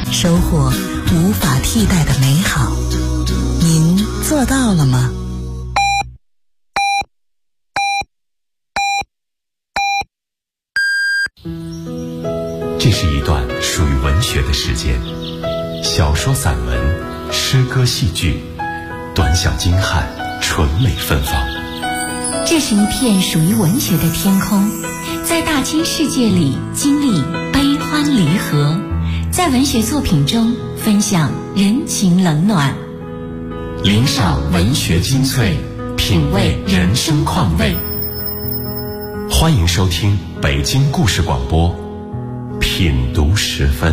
收获无法替代的美好。您做到了吗？ 这是一段属于文学的时间，小说、散文、诗歌、戏剧，短小精悍，纯美芬芳。 这是一片属于文学的天空，在大千世界里经历悲欢离合，在文学作品中分享人情冷暖， 领赏文学精粹，品味人生况味。欢迎收听北京故事广播品读时分。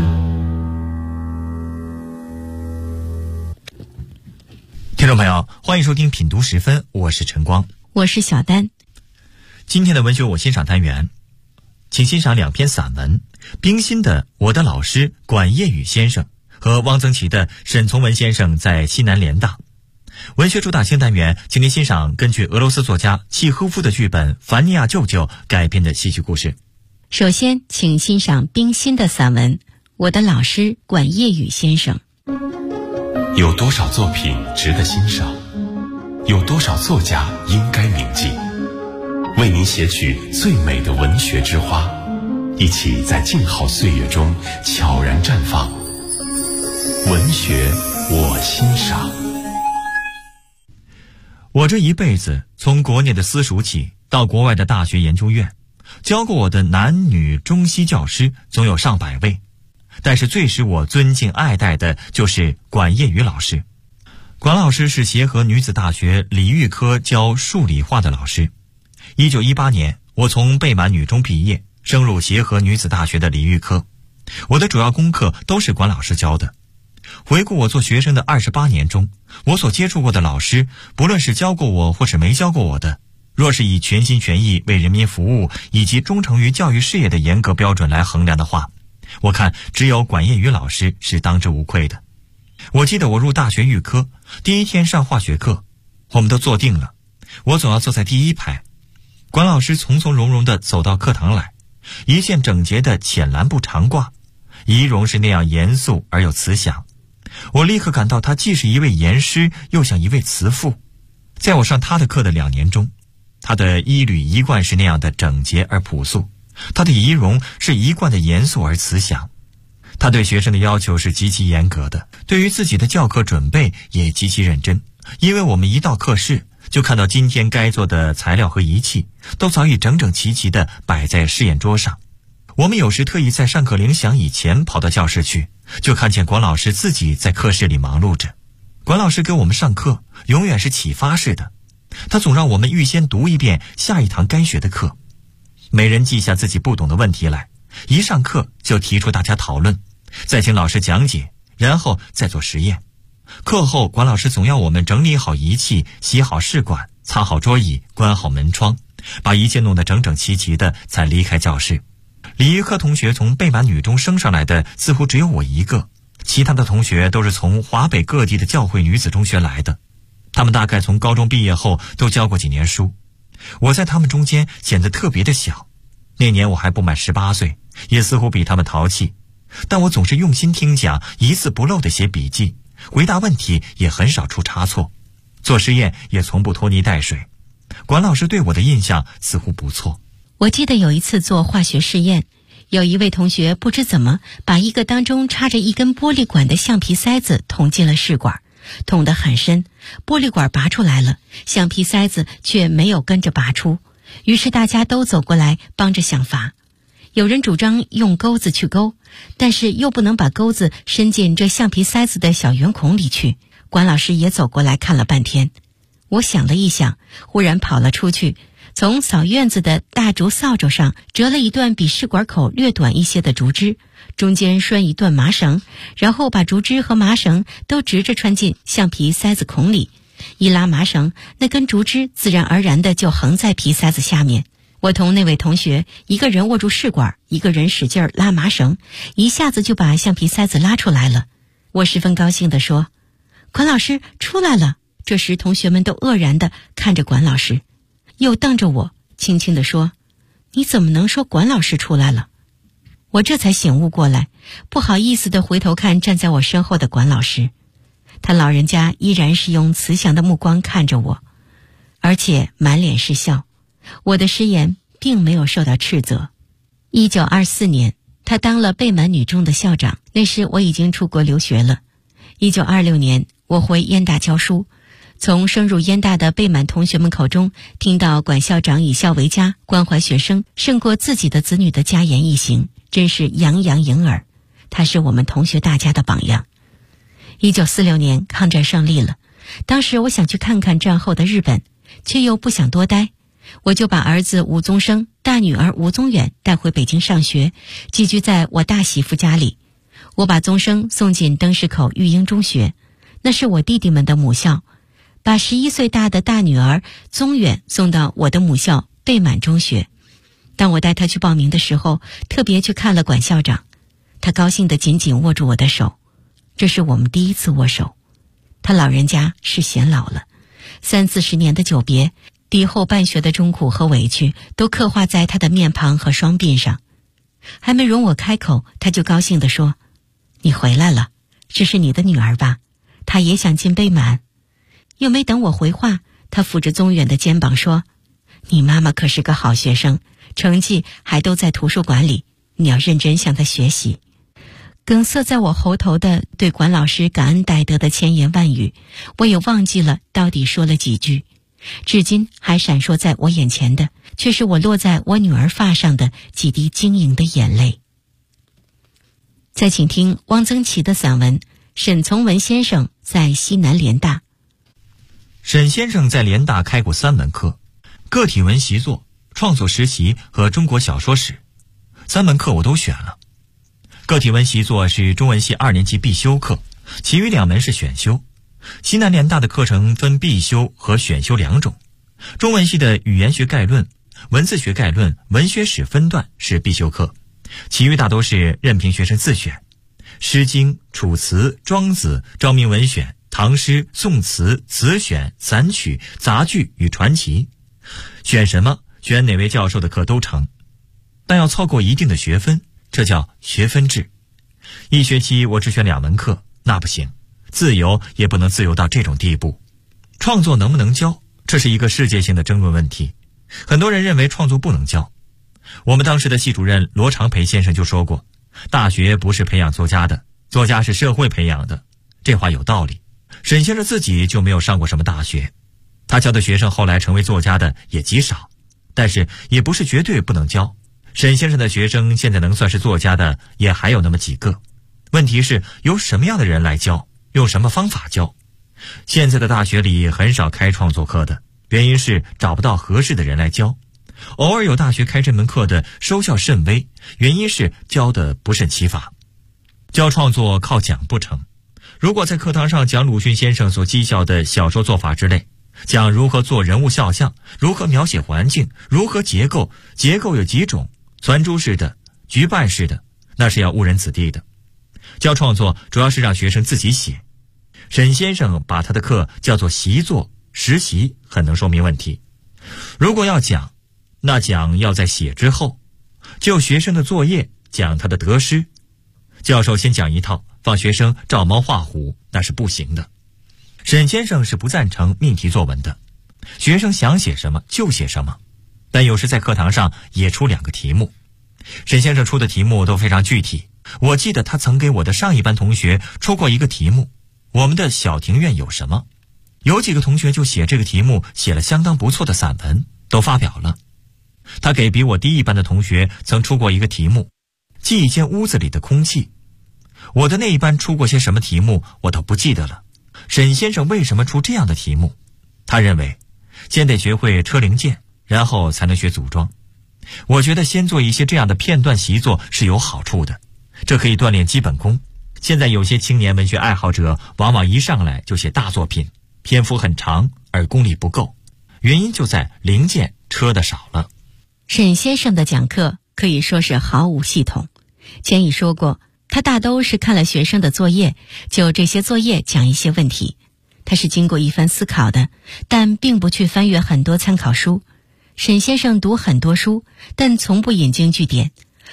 听众朋友，欢迎收听品读时分，我是陈光， 我是小丹。 今天的文学我欣赏单元，请欣赏两篇散文：冰心的《我的老师管业宇先生》和汪曾祺的《沈从文先生在西南联大》。文学主打性单元，请您欣赏根据俄罗斯作家契诃夫的剧本《凡尼亚舅舅》改编的戏剧故事。 首先，请欣赏冰心的散文《我的老师管业宇先生》。 有多少作品值得欣赏？有多少作家应该铭记？为您写取最美的文学之花，一起在静好岁月中悄然绽放。文学我欣赏。 我这一辈子，从国内的私塾起到国外的大学研究院，教过我的男女中西教师总有上百位，但是最使我尊敬爱戴的就是管业宇老师。管老师是协和女子大学理育科教数理化的老师。1918年，我从贝满女中毕业，升入协和女子大学的理育科。我的主要功课都是管老师教的。回顾我做学生的28年中，我所接触过的老师，不论是教过我或是没教过我的，若是以全心全意为人民服务以及忠诚于教育事业的严格标准来衡量的话，我看只有管业宇老师是当之无愧的。我记得我入大学预科第一天上化学课，我们都坐定了，我总要坐在第一排。管老师从从容容地走到课堂来，一件整洁的浅蓝布长褂，仪容是那样严肃而又慈祥。我立刻感到他既是一位严师，又像一位慈父。在我上他的课的2年中，他的衣履一贯是那样的整洁而朴素，他的仪容是一贯的严肃而慈祥。他对学生的要求是极其严格的，对于自己的教课准备也极其认真。因为我们一到课室，就看到今天该做的材料和仪器都早已整整齐齐地摆在试验桌上。我们有时特意在上课铃响以前跑到教室去，就看见管老师自己在课室里忙碌着。管老师给我们上课永远是启发式的，他总让我们预先读一遍下一堂该学的课，每人记下自己不懂的问题来，一上课就提出大家讨论，再请老师讲解，然后再做实验。课后管老师总要我们整理好仪器，洗好试管，擦好桌椅，关好门窗，把一切弄得整整齐齐的才离开教室。理育科同学从贝满女中升上来的似乎只有我一个，其他的同学都是从华北各地的教会女子中学来的。他们大概从高中毕业后都教过几年书。我在他们中间显得特别的小，那年我还不满18岁，也似乎比他们淘气。但我总是用心听讲，一字不漏地写笔记，回答问题也很少出差错，做实验也从不拖泥带水。管老师对我的印象似乎不错。 我记得有一次做化学试验，有一位同学不知怎么把一个当中插着一根玻璃管的橡皮塞子捅进了试管，捅得很深，玻璃管拔出来了，橡皮塞子却没有跟着拔出。于是大家都走过来帮着想法。有人主张用钩子去钩，但是又不能把钩子伸进这橡皮塞子的小圆孔里去。管老师也走过来看了半天。我想了一想，忽然跑了出去，从扫院子的大竹扫帚上折了一段比试管口略短一些的竹枝，中间拴一段麻绳，然后把竹枝和麻绳都直着穿进橡皮塞子孔里。一拉麻绳，那根竹枝自然而然的就横在皮塞子下面。我同那位同学，一个人握住试管，一个人使劲拉麻绳，一下子就把橡皮塞子拉出来了。我十分高兴地说：“管老师出来了！”这时同学们都愕然地看着管老师，又瞪着我，轻轻地说：“你怎么能说管老师出来了？” 我这才醒悟过来，不好意思地回头看站在我身后的管老师，他老人家依然是用慈祥的目光看着我，而且满脸是笑。我的失言并没有受到斥责。1924年，他当了贝满女中的校长，那时我已经出国留学了。1926年，我回燕大教书，从升入燕大的贝满同学们口中听到管校长以校为家，关怀学生胜过自己的子女的佳言一行，真是洋洋盈耳。他是我们同学大家的榜样。1946年，抗战胜利了，当时我想去看看战后的日本，却又不想多待，我就把儿子吴宗生、大女儿吴宗远带回北京上学，寄居在我大媳妇家里。我把宗生送进灯市口育英中学，那是我弟弟们的母校，把11岁大的大女儿宗远送到我的母校贝满中学。当我带他去报名的时候，特别去看了管校长，他高兴地紧紧握住我的手，这是我们第一次握手。他老人家是显老了，30-40年的久别，敌后办学的忠苦和委屈都刻画在他的面庞和双鬓上。还没容我开口，他就高兴地说：“你回来了，这是你的女儿吧？她也想进贝满。”又没等我回话，他抚着宗远的肩膀说：“你妈妈可是个好学生，成绩还都在图书馆里，你要认真向她学习。”梗塞在我喉头的对管老师感恩戴德的千言万语，我也忘记了到底说了几句，至今还闪烁在我眼前的，却是我落在我女儿发上的几滴晶莹的眼泪。再请听汪曾祺的散文《沈从文先生在西南联大》。 沈先生在联大开过3门课，个体文习作、创作实习和中国小说史，3门课我都选了。个体文习作是中文系2年级必修课，其余2门是选修。西南联大的课程分必修和选修2种，中文系的语言学概论、文字学概论、文学史分段是必修课，其余大都是任凭学生自选。诗经、楚辞、庄子、昭明文选、唐诗、宋词、词选、散曲、杂剧与传奇，选什么选哪位教授的课都成，但要凑够一定的学分，这叫学分制。1学期我只选2门课，那不行，自由也不能自由到这种地步。创作能不能教，这是一个世界性的争论问题。很多人认为创作不能教。我们当时的系主任罗长培先生就说过，大学不是培养作家的，作家是社会培养的。这话有道理。沈先生自己就没有上过什么大学，他教的学生后来成为作家的也极少，但是也不是绝对不能教。沈先生的学生现在能算是作家的也还有那么几个，问题是由什么样的人来教，用什么方法教。现在的大学里很少开创作课的，原因是找不到合适的人来教。偶尔有大学开这门课的，收效甚微，原因是教的不甚其法。教创作靠讲不成，如果在课堂上讲鲁迅先生所讥笑的小说做法之类，讲如何做人物肖像，如何描写环境，如何结构有几种，传珠式的、局办式的，那是要误人子弟的。教创作主要是让学生自己写。沈先生把他的课叫做习作、实习，很能说明问题。如果要讲，那讲要在写之后，就学生的作业讲他的得失。教授先讲一套，放学生照猫画虎，那是不行的。沈先生是不赞成命题作文的，学生想写什么就写什么，但有时在课堂上也出2个题目。沈先生出的题目都非常具体，我记得他曾给我的上一班同学出过一个题目，我们的小庭院有什么？有几个同学就写这个题目，写了相当不错的散文，都发表了。他给比我低一班的同学曾出过一个题目，记一间屋子里的空气。我的那一班出过些什么题目我都不记得了。沈先生为什么出这样的题目？他认为先得学会车零件，然后才能学组装。我觉得先做一些这样的片段习作是有好处的，这可以锻炼基本功。现在有些青年文学爱好者往往一上来就写大作品，篇幅很长而功力不够，原因就在零件车的少了。 沈先生的讲课可以说是毫无系统，前已说过，他大都是看了学生的作业，就这些作业讲一些问题。他是经过一番思考的，但并不去翻阅很多参考书。沈先生读很多书，但从不引经据典，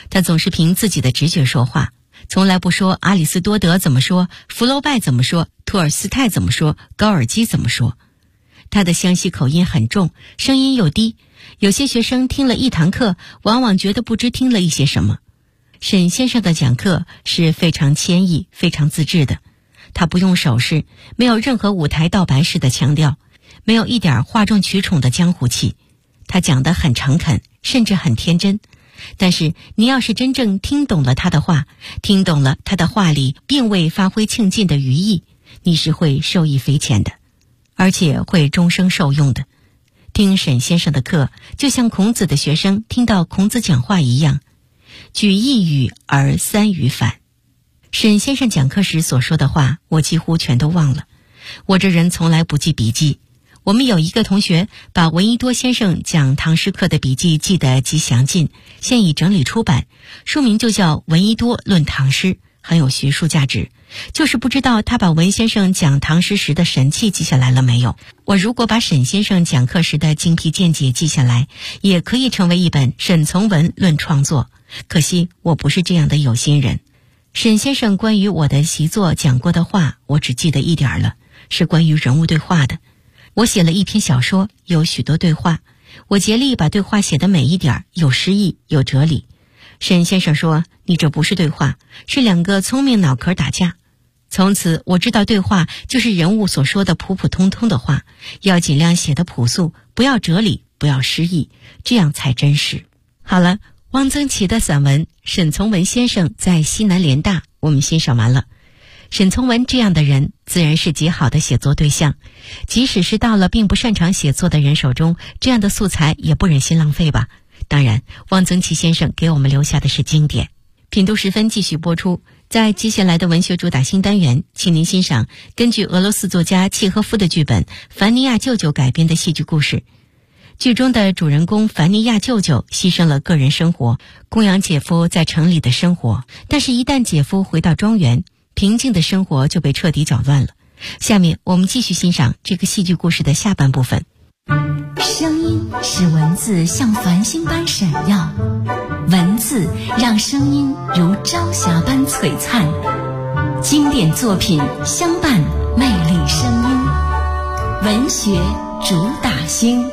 他总是凭自己的直觉说话，从来不说阿里斯多德怎么说，福楼拜怎么说，托尔斯泰怎么说，高尔基怎么说。他的湘西口音很重，声音又低，有些学生听了一堂课，往往觉得不知听了一些什么。沈先生的讲课是非常谦抑、非常自制的，他不用手势，没有任何舞台道白式的腔调，没有一点哗众取宠的江湖气。他讲得很诚恳，甚至很天真。但是你要是真正听懂了他的话，听懂了他的话里并未发挥庆尽的余意，你是会受益匪浅的，而且会终生受用的。听沈先生的课，就像孔子的学生听到孔子讲话一样，举一语而三语反。沈先生讲课时所说的话，我几乎全都忘了。我这人从来不记笔记。我们有一个同学把闻一多先生讲唐诗课的笔记记得极详尽，现已整理出版，书名就叫《闻一多论唐诗》，很有学术价值。就是不知道他把文先生讲唐诗时的神气记下来了没有。我如果把沈先生讲课时的精辟见解记下来，也可以成为一本《沈从文论创作》。可惜我不是这样的有心人。沈先生关于我的习作讲过的话，我只记得一点了，是关于人物对话的。我写了一篇小说，有许多对话，我竭力把对话写得美一点，有诗意，有哲理。沈先生说，你这不是对话，是两个聪明脑壳打架。从此我知道对话就是人物所说的普普通通的话，要尽量写得朴素，不要哲理，不要诗意，这样才真实。好了，汪曾祺的散文《沈从文先生在西南联大》我们欣赏完了。沈从文这样的人自然是极好的写作对象，即使是到了并不擅长写作的人手中，这样的素材也不忍心浪费吧。当然，汪曾祺先生给我们留下的是经典。品读时分继续播出，在接下来的文学主打新单元，请您欣赏根据俄罗斯作家契诃夫的剧本《凡尼亚舅舅》改编的戏剧故事。剧中的主人公凡尼亚舅舅牺牲了个人生活，供养姐夫在城里的生活，但是一旦姐夫回到庄园，平静的生活就被彻底搅乱了。下面我们继续欣赏这个戏剧故事的下半部分。 声音使文字像繁星般闪耀，文字让声音如朝霞般璀璨。经典作品相伴，魅力声音，文学主打星。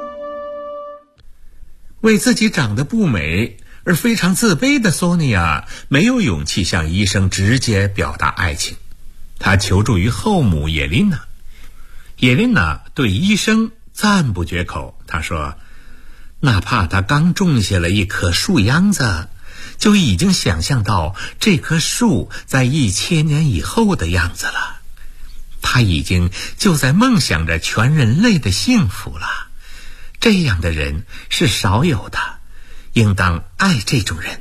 为自己长得不美而非常自卑的索尼娅没有勇气向医生直接表达爱情，她求助于后母叶琳娜。叶琳娜对医生赞不绝口，她说哪怕他刚种下了一棵树秧子，就已经想象到这棵树在1000年以后的样子了。他已经就在梦想着全人类的幸福了。这样的人是少有的，应当爱这种人。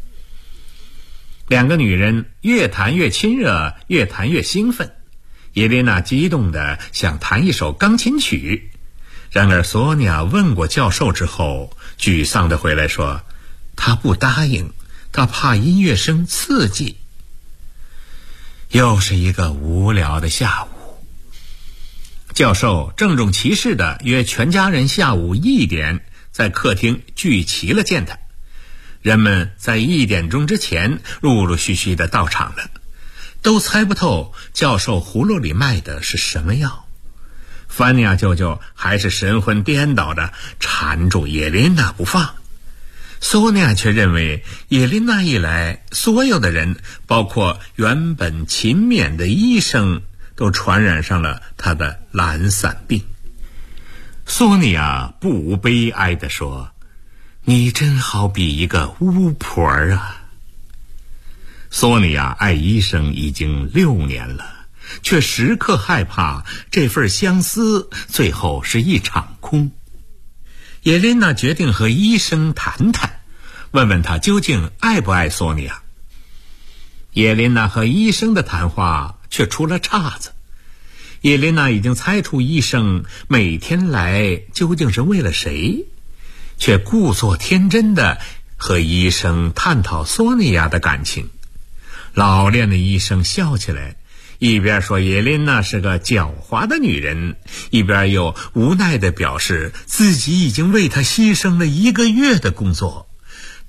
两个女人越谈越亲热，越谈越兴奋。叶琳娜激动地想弹一首钢琴曲，然而索尼娅问过教授之后，沮丧地回来说她不答应，她怕音乐声刺激。又是一个无聊的下午，教授郑重其事地约全家人下午1点在客厅聚齐了见他。人们在1点钟之前陆陆续续地到场了，都猜不透教授葫芦里卖的是什么药。凡尼亚舅舅还是神魂颠倒地缠住叶琳娜不放。索尼娅却认为叶琳娜一来，所有的人，包括原本勤勉的医生，都传染上了他的懒散病。索尼娅不无悲哀地说，你真好比一个巫婆啊。索尼娅爱医生已经6年了，却时刻害怕这份相思最后是一场空。叶琳娜决定和医生谈谈，问问他究竟爱不爱索尼娅。叶琳娜和医生的谈话却出了岔子。叶琳娜已经猜出医生每天来究竟是为了谁，却故作天真地和医生探讨索尼娅的感情。老练的医生笑起来，一边说叶琳娜是个狡猾的女人，一边又无奈地表示自己已经为她牺牲了1个月的工作。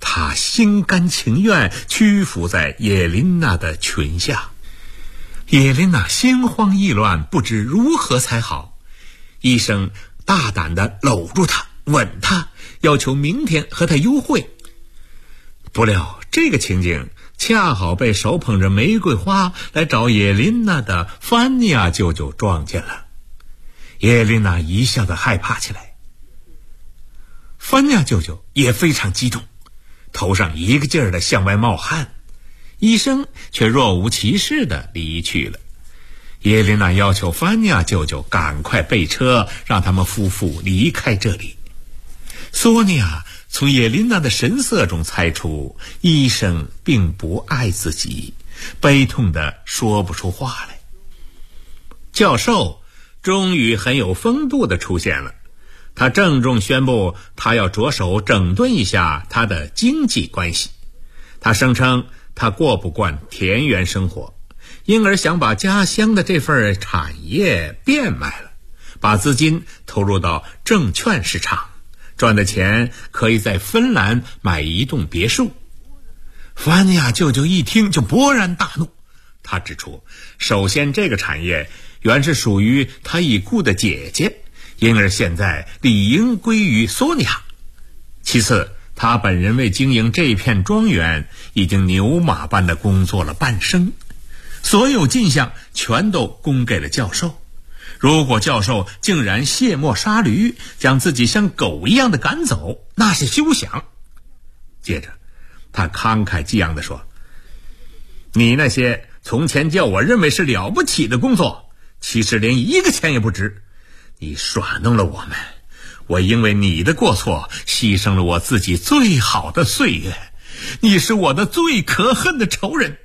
他心甘情愿屈服在叶琳娜的裙下。叶琳娜心慌意乱，不知如何才好。医生大胆地搂住她，吻她，要求明天和她幽会。不料这个情景恰好被手捧着玫瑰花来找叶琳娜的范尼亚舅舅撞见了。叶琳娜一下子害怕起来，范尼亚舅舅也非常激动，头上一个劲儿地向外冒汗。医生却若无其事地离去了。叶琳娜要求范尼亚舅舅赶快备车，让他们夫妇离开这里。索尼娅从叶琳娜的神色中猜出医生并不爱自己，悲痛地说不出话来。教授终于很有风度地出现了，他郑重宣布他要着手整顿一下他的经济关系。他声称他过不惯田园生活，因而想把家乡的这份产业变卖了，把资金投入到证券市场，赚的钱可以在芬兰买一栋别墅。范尼亚舅舅一听就勃然大怒，他指出，首先这个产业原是属于他已故的姐姐，因而现在理应归于索尼娅。其次，他本人为经营这片庄园已经牛马般的工作了半生，所有进项全都供给了教授。如果教授竟然卸磨杀驴，将自己像狗一样的赶走，那是休想。接着他慷慨激昂地说，你那些从前叫我认为是了不起的工作，其实连一个钱也不值。你耍弄了我们，我因为你的过错牺牲了我自己最好的岁月，你是我的最可恨的仇人。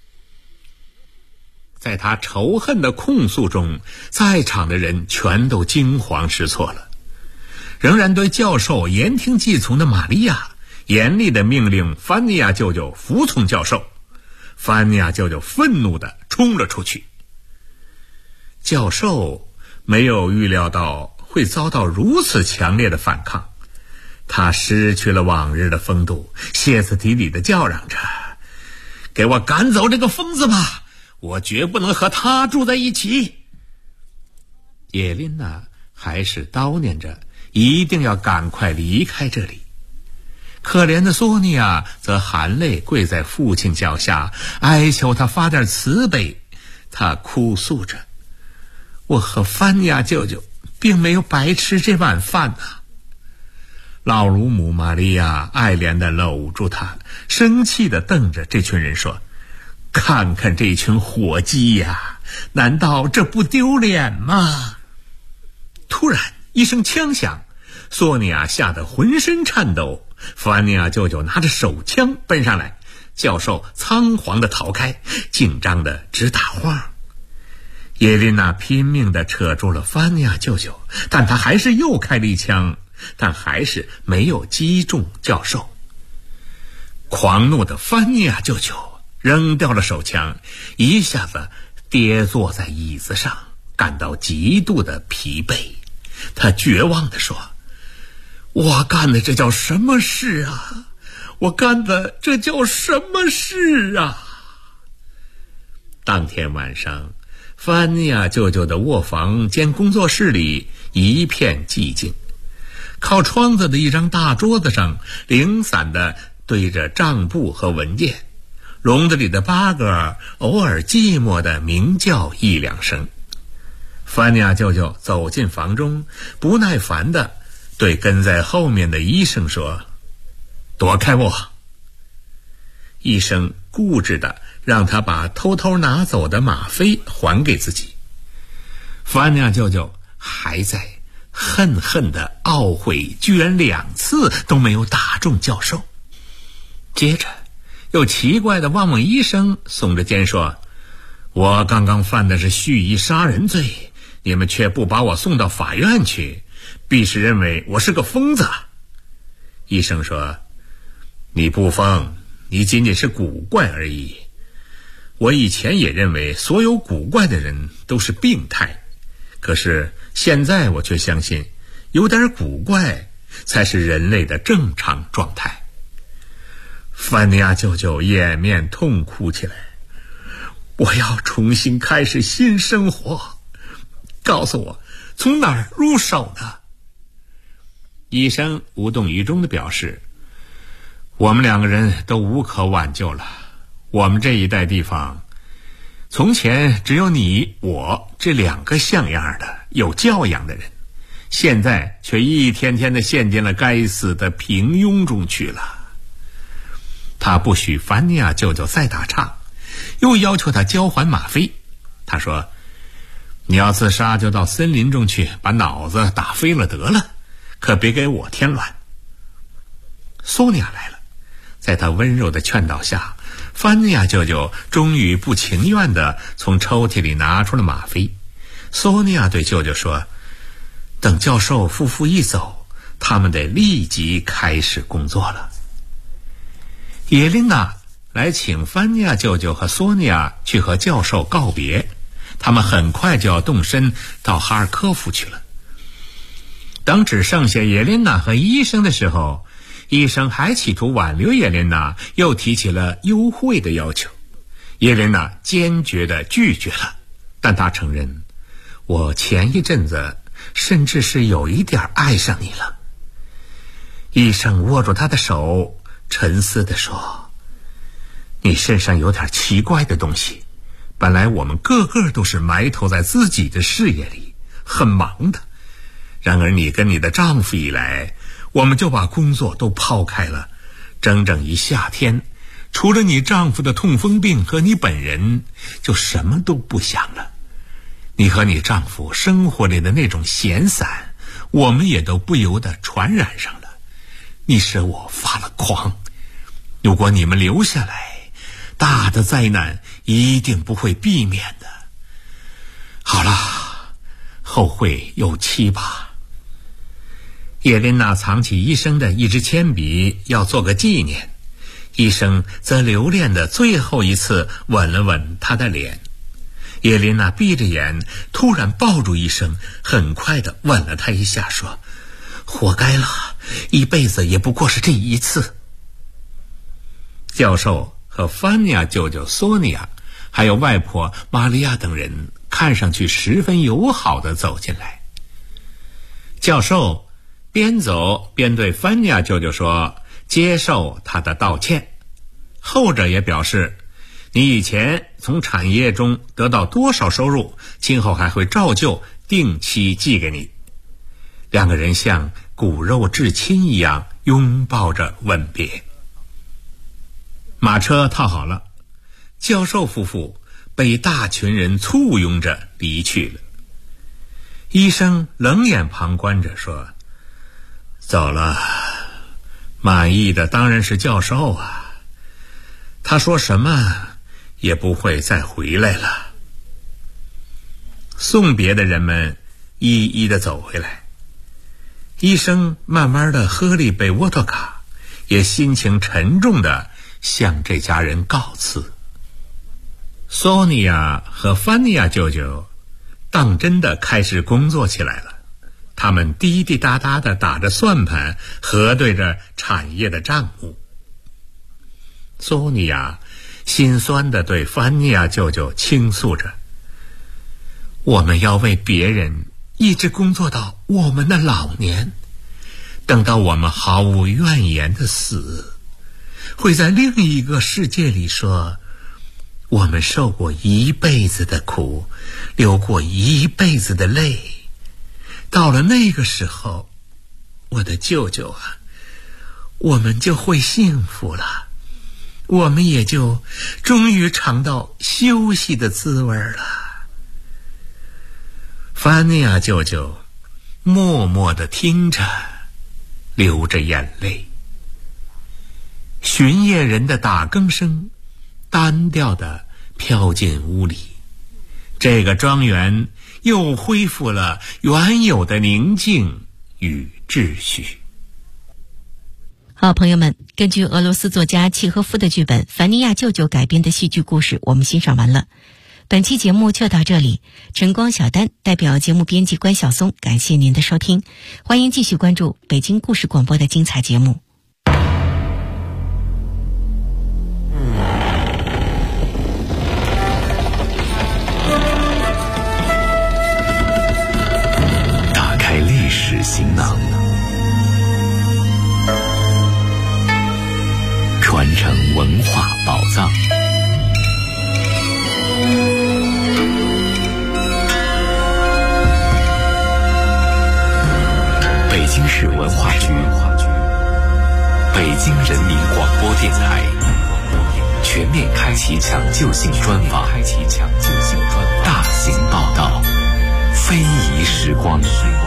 在他仇恨的控诉中，在场的人全都惊慌失措了。仍然对教授言听计从的玛利亚严厉地命令范尼亚舅舅服从教授。范尼亚舅舅愤怒地冲了出去。教授没有预料到会遭到如此强烈的反抗，他失去了往日的风度，歇斯底里地叫嚷着，给我赶走这个疯子吧，我绝不能和他住在一起。叶琳娜还是叨念着一定要赶快离开这里。可怜的索尼娅则含泪跪在父亲脚下，哀求他发点慈悲。他哭诉着，我和范尼亚舅舅并没有白吃这碗饭啊。老乳母玛利亚爱怜地搂住他，生气地瞪着这群人说，看看这群伙计呀，难道这不丢脸吗？突然一声枪响，索尼娅吓得浑身颤抖，范尼亚舅舅拿着手枪奔上来，教授仓皇地逃开，紧张地直打晃。叶琳娜拼命地扯住了范尼亚舅舅，但他还是又开了一枪，但还是没有击中教授。狂怒的范尼亚舅舅扔掉了手枪，一下子跌坐在椅子上，感到极度的疲惫。他绝望地说，我干的这叫什么事啊，我干的这叫什么事啊。当天晚上，范尼亚舅舅的卧房兼工作室里一片寂静，靠窗子的一张大桌子上零散地堆着账簿和文件，笼子里的八哥偶尔寂寞地鸣叫一两声。范尼亚舅舅走进房中，不耐烦地对跟在后面的医生说，躲开我。医生固执地让他把偷偷拿走的吗啡还给自己。范尼亚舅舅还在恨恨地懊悔，居然2次都没有打中教授。接着又奇怪地望望医生，耸着肩说，我刚刚犯的是蓄意杀人罪，你们却不把我送到法院去，必是认为我是个疯子。医生说，你不疯，你仅仅是古怪而已。我以前也认为所有古怪的人都是病态，可是现在我却相信，有点古怪才是人类的正常状态。 范尼亚舅舅掩面痛哭起来，我要重新开始新生活，告诉我从哪儿入手呢？医生无动于衷地表示，我们两个人都无可挽救了。我们这一带地方从前只有你我这两个像样的有教养的人，现在却一天天地陷进了该死的平庸中去了。他不许凡尼亚舅舅再打岔，又要求他交还吗啡。他说，你要自杀就到森林中去，把脑子打飞了得了，可别给我添乱。索尼娅来了，在他温柔的劝导下，凡尼亚舅舅终于不情愿地从抽屉里拿出了吗啡。索尼娅对舅舅说，等教授夫妇一走，他们得立即开始工作了。叶琳娜来请凡尼亚舅舅和索尼娅去和教授告别，他们很快就要动身到哈尔科夫去了。当只剩下叶琳娜和医生的时候，医生还企图挽留叶琳娜，又提起了优惠的要求。叶琳娜坚决地拒绝了，但她承认，我前一阵子甚至是有一点爱上你了。医生握住她的手，沉思地说，你身上有点奇怪的东西，本来我们个个都是埋头在自己的事业里，很忙的，然而你跟你的丈夫一来，我们就把工作都抛开了，整整一夏天，除了你丈夫的痛风病和你本人，就什么都不想了。你和你丈夫生活里的那种闲散，我们也都不由得传染上了。你使我发了狂，如果你们留下来，大的灾难一定不会避免的。好了，后会有期吧。叶琳娜藏起医生的一支铅笔，要做个纪念。医生则留恋的最后一次吻了吻她的脸。叶琳娜闭着眼，突然抱住医生，很快地吻了他一下，说，活该了，一辈子也不过是这一次。教授和凡尼亚舅舅索尼娅还有外婆玛利亚等人看上去十分友好地走进来。教授边走边对凡尼亚舅舅说，接受他的道歉。后者也表示，你以前从产业中得到多少收入，今后还会照旧定期寄给你。两个人像骨肉至亲一样拥抱着吻别。马车套好了，教授夫妇被大群人簇拥着离去了。医生冷眼旁观着说，走了，满意的当然是教授啊，他说什么也不会再回来了。送别的人们一一的走回来，医生慢慢的喝了一杯沃特卡，也心情沉重的向这家人告辞。索尼娅和凡尼亚舅舅当真的开始工作起来了，他们滴滴答答的打着算盘，核对着产业的账目。索尼娅心酸地对凡尼亚舅舅倾诉着，我们要为别人一直工作到我们的老年，等到我们毫无怨言的死，会在另一个世界里说，我们受过一辈子的苦，流过一辈子的泪，到了那个时候，我的舅舅啊，我们就会幸福了，我们也就终于尝到休息的滋味了。凡尼亚舅舅默默地听着，流着眼泪。巡夜人的打更声单调地飘进屋里，这个庄园又恢复了原有的宁静与秩序。 好，朋友们，根据俄罗斯作家契诃夫的剧本《凡尼亚舅舅》改编的戏剧故事，我们欣赏完了。本期节目就到这里，晨光小丹代表节目编辑关晓松，感谢您的收听，欢迎继续关注北京故事广播的精彩节目。 京市文化局、北京人民广播电台全面开启抢救性专访，大型报道，非遗时光。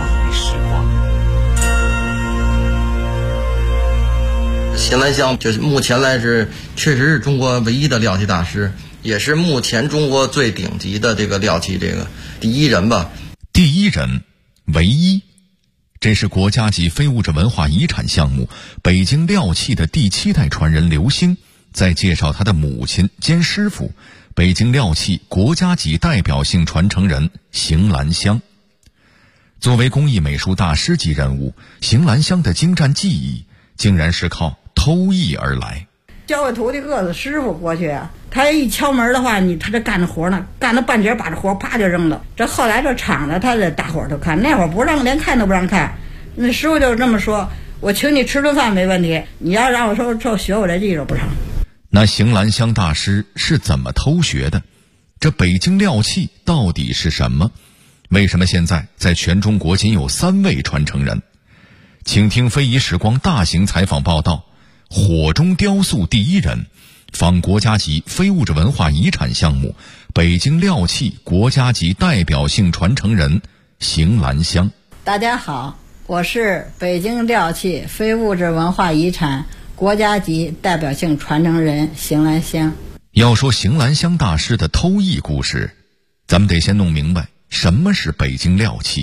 邢兰香就是目前来是确实是中国唯一的料器大师，也是目前中国最顶级的这个料器这个第一人吧。 第一人，唯一。这是国家级非物质文化遗产项目北京料器的第7代传人刘兴，在介绍他的母亲兼师傅北京料器国家级代表性传承人邢兰香。作为工艺美术大师级人物，邢兰香的精湛技艺竟然是靠偷艺而来。 教个徒弟饿死师傅过去啊，他一敲门的话，他这干着活呢，干到半截把这活啪就扔了。这后来这厂子他这大伙都看，那会儿不让，连看都不让看。那师傅就是这么说，我请你吃顿饭没问题，你要让我说学我这技术不成。 那邢兰香大师是怎么偷学的？这北京料器到底是什么？为什么现在在全中国仅有3位传承人？请听非遗时光大型采访报道，火中雕塑第一人，访国家级非物质文化遗产项目北京料器国家级代表性传承人邢兰香。 大家好，我是北京料器非物质文化遗产国家级代表性传承人邢兰香。 要说邢兰香大师的偷艺故事，咱们得先弄明白什么是北京料器。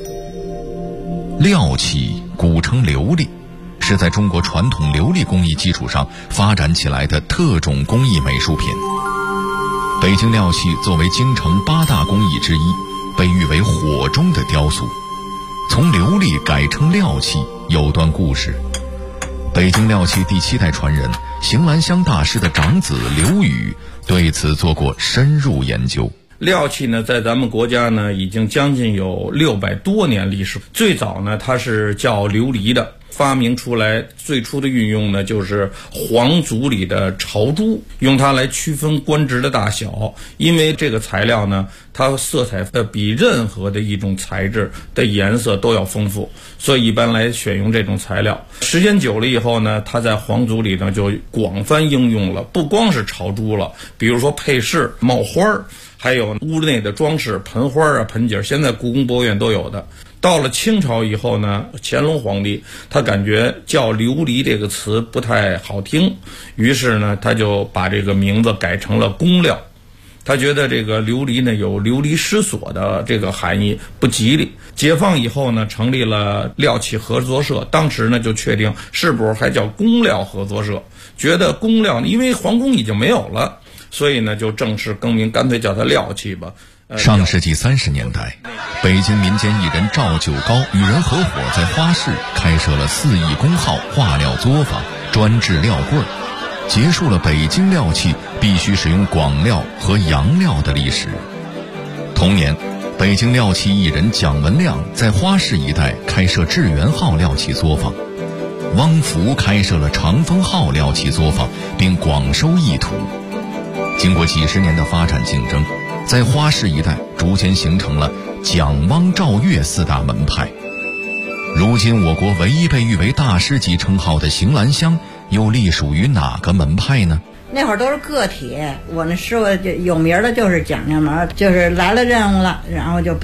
料器古称琉璃，是在中国传统琉璃工艺基础上发展起来的特种工艺美术品。北京料器作为京城8大工艺之一，被誉为火中的雕塑。从琉璃改称料器有段故事。北京料器第7代传人邢兰香大师的长子刘宇对此做过深入研究。 料器呢，在咱们国家呢，已经将近有600多年历史。最早呢，它是叫琉璃的，发明出来最初的运用呢，就是皇族里的朝珠，用它来区分官职的大小。因为这个材料呢，它色彩比任何的一种材质的颜色都要丰富，所以一般来选用这种材料。时间久了以后呢，它在皇族里呢就广泛应用了，不光是朝珠了，比如说配饰、帽花儿，还有屋内的装饰，盆花啊、盆景，现在故宫博物院都有的。到了清朝以后呢，乾隆皇帝他感觉叫琉璃这个词不太好听，于是呢他就把这个名字改成了工料。他觉得这个琉璃呢有流离失所的这个含义，不吉利。解放以后呢，成立了料器合作社，当时呢就确定是不是还叫工料合作社，觉得工料因为皇宫已经没有了，所以呢就正式更名，干脆叫它料器吧。 上世纪30年代，北京民间艺人赵九高与人合伙在花市开设了4亿工号化料作坊，专制料棍，结束了北京料器必须使用广料和洋料的历史。同年，北京料器艺人蒋文亮在花市一带开设致元号料器作坊，汪福开设了长风号料器作坊，并广收艺徒。经过几十年的发展竞争，在花市一带逐渐形成了蒋汪赵岳4大门派。如今我国唯一被誉为大师级称号的邢兰香又隶属于哪个门派呢？ 那会儿都是个体，我那师傅就有名的就是蒋家门，就是来了任务了，然后就